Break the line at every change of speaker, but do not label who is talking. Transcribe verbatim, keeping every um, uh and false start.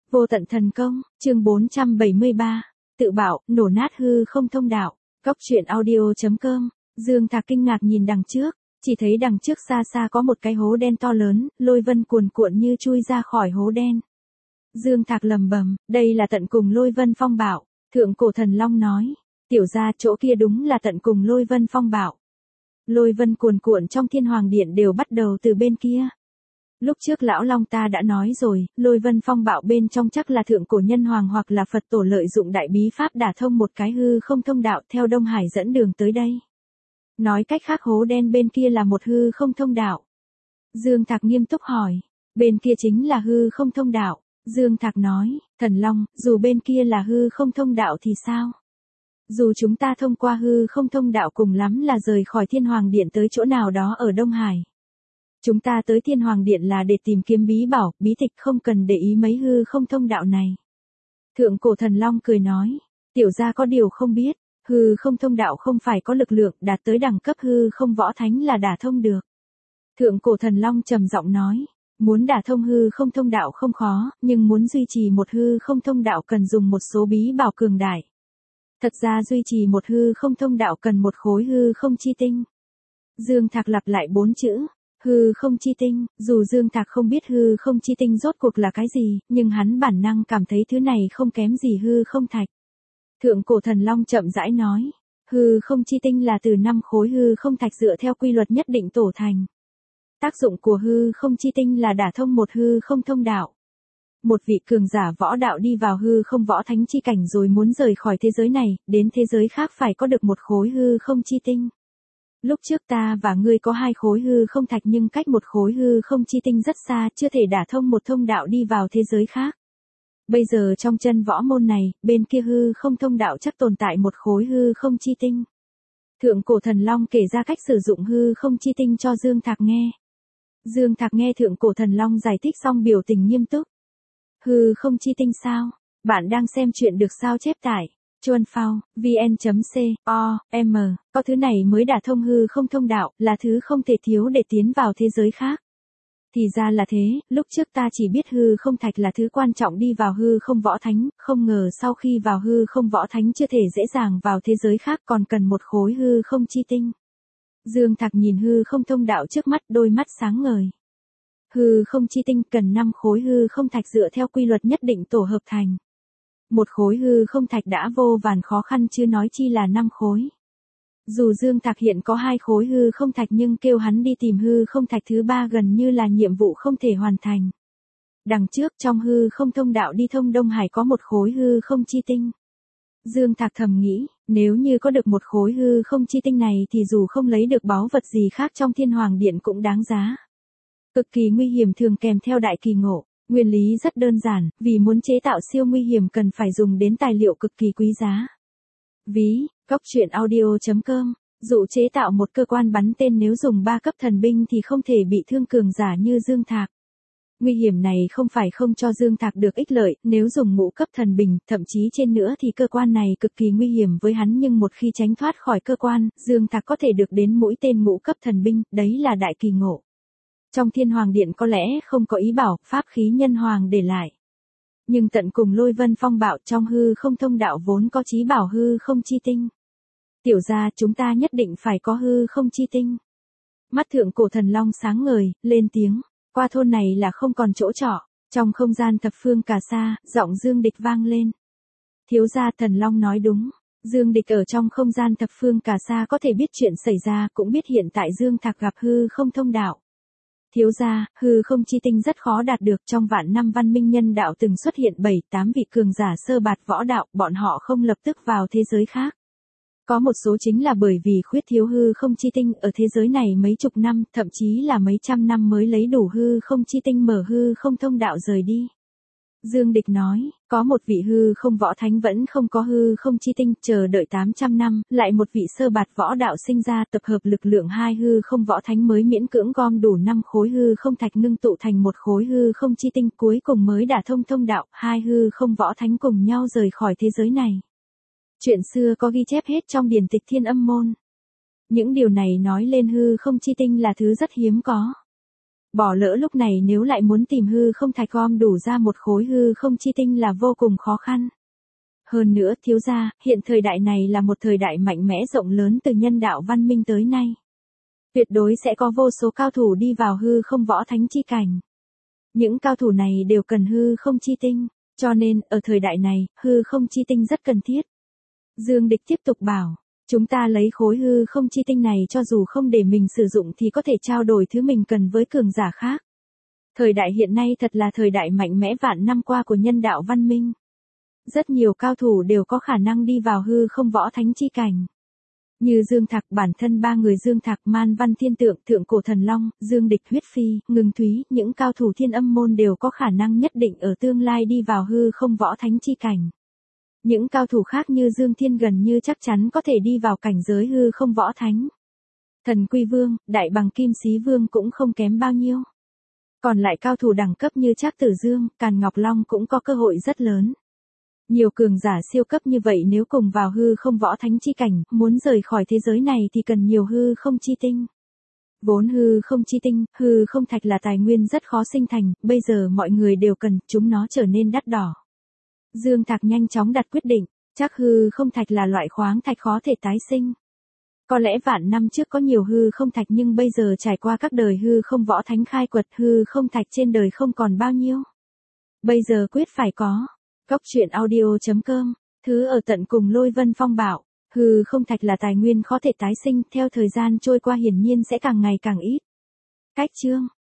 Vô tận thần công, chương bốn trăm bảy mươi ba, tự bảo, nổ nát hư không thông đạo. Góc truyện audio chấm com, Dương Thạc kinh ngạc nhìn đằng trước, chỉ thấy đằng trước xa xa có một cái hố đen to lớn, lôi vân cuồn cuộn như chui ra khỏi hố đen. Dương Thạc lầm bầm, đây là tận cùng lôi vân phong bạo, thượng cổ thần long nói, tiểu gia chỗ kia đúng là tận cùng lôi vân phong bạo. Lôi vân cuồn cuộn trong thiên hoàng điện đều bắt đầu từ bên kia. Lúc trước lão long ta đã nói rồi, lôi vân phong bạo bên trong chắc là thượng cổ nhân hoàng hoặc là Phật tổ lợi dụng đại bí pháp đả thông một cái hư không thông đạo theo Đông Hải dẫn đường tới đây. Nói cách khác hố đen bên kia là một hư không thông đạo. Dương Thạc nghiêm túc hỏi, bên kia chính là hư không thông đạo. Dương Thạc nói, thần long, dù bên kia là hư không thông đạo thì sao? Dù chúng ta thông qua hư không thông đạo cùng lắm là rời khỏi thiên hoàng điện tới chỗ nào đó ở Đông Hải. Chúng ta tới thiên hoàng điện là để tìm kiếm bí bảo, bí tịch không cần để ý mấy hư không thông đạo này. Thượng cổ thần long cười nói, tiểu gia có điều không biết, hư không thông đạo không phải có lực lượng đạt tới đẳng cấp hư không võ thánh là đả thông được. Thượng cổ thần long trầm giọng nói, muốn đả thông hư không thông đạo không khó, nhưng muốn duy trì một hư không thông đạo cần dùng một số bí bảo cường đại. Thật ra duy trì một hư không thông đạo cần một khối hư không chi tinh. Dương Thạc lặp lại bốn chữ. Hư không chi tinh, dù Dương Thạc không biết hư không chi tinh rốt cuộc là cái gì, nhưng hắn bản năng cảm thấy thứ này không kém gì hư không thạch. Thượng cổ thần long chậm rãi nói, hư không chi tinh là từ năm khối hư không thạch dựa theo quy luật nhất định tổ thành. Tác dụng của hư không chi tinh là đả thông một hư không thông đạo. Một vị cường giả võ đạo đi vào hư không võ thánh chi cảnh rồi muốn rời khỏi thế giới này, đến thế giới khác phải có được một khối hư không chi tinh. Lúc trước ta và ngươi có hai khối hư không thạch nhưng cách một khối hư không chi tinh rất xa, chưa thể đả thông một thông đạo đi vào thế giới khác. Bây giờ trong chân võ môn này, bên kia hư không thông đạo chắc tồn tại một khối hư không chi tinh. Thượng cổ thần long kể ra cách sử dụng hư không chi tinh cho Dương Thạc nghe. Dương Thạc nghe thượng cổ thần long giải thích xong biểu tình nghiêm túc. Hư không chi tinh sao? Bạn đang xem chuyện được sao chép tải. Chuan phao, vn.co, m, có thứ này mới đả thông hư không thông đạo, là thứ không thể thiếu để tiến vào thế giới khác. Thì ra là thế, lúc trước ta chỉ biết hư không thạch là thứ quan trọng đi vào hư không võ thánh, không ngờ sau khi vào hư không võ thánh chưa thể dễ dàng vào thế giới khác còn cần một khối hư không chi tinh. Dương Thạc nhìn hư không thông đạo trước mắt, đôi mắt sáng ngời. Hư không chi tinh cần năm khối hư không thạch dựa theo quy luật nhất định tổ hợp thành. Một khối hư không thạch đã vô vàn khó khăn chứ nói chi là năm khối. Dù Dương Thạc hiện có hai khối hư không thạch nhưng kêu hắn đi tìm hư không thạch thứ ba gần như là nhiệm vụ không thể hoàn thành. Đằng trước trong hư không thông đạo đi thông Đông Hải có một khối hư không chi tinh. Dương Thạc thầm nghĩ, nếu như có được một khối hư không chi tinh này thì dù không lấy được báu vật gì khác trong thiên hoàng điện cũng đáng giá. Cực kỳ nguy hiểm thường kèm theo đại kỳ ngộ. Nguyên lý rất đơn giản, vì muốn chế tạo siêu nguy hiểm cần phải dùng đến tài liệu cực kỳ quý giá. Ví, góc truyện audio chấm com, dụ chế tạo một cơ quan bắn tên nếu dùng ba cấp thần binh thì không thể bị thương cường giả như Dương Thạc. Nguy hiểm này không phải không cho Dương Thạc được ích lợi, nếu dùng ngũ cấp thần binh, thậm chí trên nữa thì cơ quan này cực kỳ nguy hiểm với hắn nhưng một khi tránh thoát khỏi cơ quan, Dương Thạc có thể được đến mũi tên ngũ cấp thần binh, đấy là đại kỳ ngộ. Trong thiên hoàng điện có lẽ không có ý bảo, pháp khí nhân hoàng để lại. Nhưng tận cùng lôi vân phong bạo trong hư không thông đạo vốn có chí bảo hư không chi tinh. Tiểu gia chúng ta nhất định phải có hư không chi tinh. Mắt thượng cổ thần long sáng ngời, lên tiếng, qua thôn này là không còn chỗ trọ, trong không gian thập phương cà sa, giọng Dương Địch vang lên. Thiếu gia thần long nói đúng, Dương Địch ở trong không gian thập phương cà sa có thể biết chuyện xảy ra cũng biết hiện tại Dương Thạc gặp hư không thông đạo. Thiếu gia, hư không chi tinh rất khó đạt được, trong vạn năm văn minh nhân đạo từng xuất hiện bảy tám vị cường giả sơ bạt võ đạo, bọn họ không lập tức vào thế giới khác. Có một số chính là bởi vì khuyết thiếu hư không chi tinh ở thế giới này mấy chục năm, thậm chí là mấy trăm năm mới lấy đủ hư không chi tinh mở hư không thông đạo rời đi. Dương Địch nói, có một vị hư không võ thánh vẫn không có hư không chi tinh, chờ đợi tám trăm năm, lại một vị sơ bạt võ đạo sinh ra tập hợp lực lượng hai hư không võ thánh mới miễn cưỡng gom đủ năm khối hư không thạch ngưng tụ thành một khối hư không chi tinh cuối cùng mới đả thông thông đạo, hai hư không võ thánh cùng nhau rời khỏi thế giới này. Chuyện xưa có ghi chép hết trong điển tịch Thiên Âm Môn. Những điều này nói lên hư không chi tinh là thứ rất hiếm có. Bỏ lỡ lúc này nếu lại muốn tìm hư không thạch gom đủ ra một khối hư không chi tinh là vô cùng khó khăn. Hơn nữa thiếu gia, hiện thời đại này là một thời đại mạnh mẽ rộng lớn từ nhân đạo văn minh tới nay. Tuyệt đối sẽ có vô số cao thủ đi vào hư không võ thánh chi cảnh. Những cao thủ này đều cần hư không chi tinh, cho nên, ở thời đại này, hư không chi tinh rất cần thiết. Dương Địch tiếp tục bảo, chúng ta lấy khối hư không chi tinh này cho dù không để mình sử dụng thì có thể trao đổi thứ mình cần với cường giả khác. Thời đại hiện nay thật là thời đại mạnh mẽ vạn năm qua của nhân đạo văn minh. Rất nhiều cao thủ đều có khả năng đi vào hư không võ thánh chi cảnh. Như Dương Thạc, bản thân ba người Dương Thạc, Man Văn Thiên Tượng, Thượng Cổ Thần Long, Dương Địch, Huyết Phi, Ngưng Thúy, những cao thủ Thiên Âm môn đều có khả năng nhất định ở tương lai đi vào hư không võ thánh chi cảnh. Những cao thủ khác như Dương Thiên gần như chắc chắn có thể đi vào cảnh giới hư không võ thánh. Thần Quy Vương, Đại Bằng Kim Xí Vương cũng không kém bao nhiêu. Còn lại cao thủ đẳng cấp như Trác Tử Dương, Càn Ngọc Long cũng có cơ hội rất lớn. Nhiều cường giả siêu cấp như vậy nếu cùng vào hư không võ thánh chi cảnh, muốn rời khỏi thế giới này thì cần nhiều hư không chi tinh. Vốn hư không chi tinh, hư không thạch là tài nguyên rất khó sinh thành, bây giờ mọi người đều cần, chúng nó trở nên đắt đỏ. Dương Thạc nhanh chóng đặt quyết định, chắc hư không thạch là loại khoáng thạch khó thể tái sinh. Có lẽ vạn năm trước có nhiều hư không thạch nhưng bây giờ trải qua các đời hư không võ thánh khai quật hư không thạch trên đời không còn bao nhiêu. Bây giờ quyết phải có. Góc truyện audio chấm com, thứ ở tận cùng Lôi Vân Phong bảo, hư không thạch là tài nguyên khó thể tái sinh, theo thời gian trôi qua hiển nhiên sẽ càng ngày càng ít. Cách chương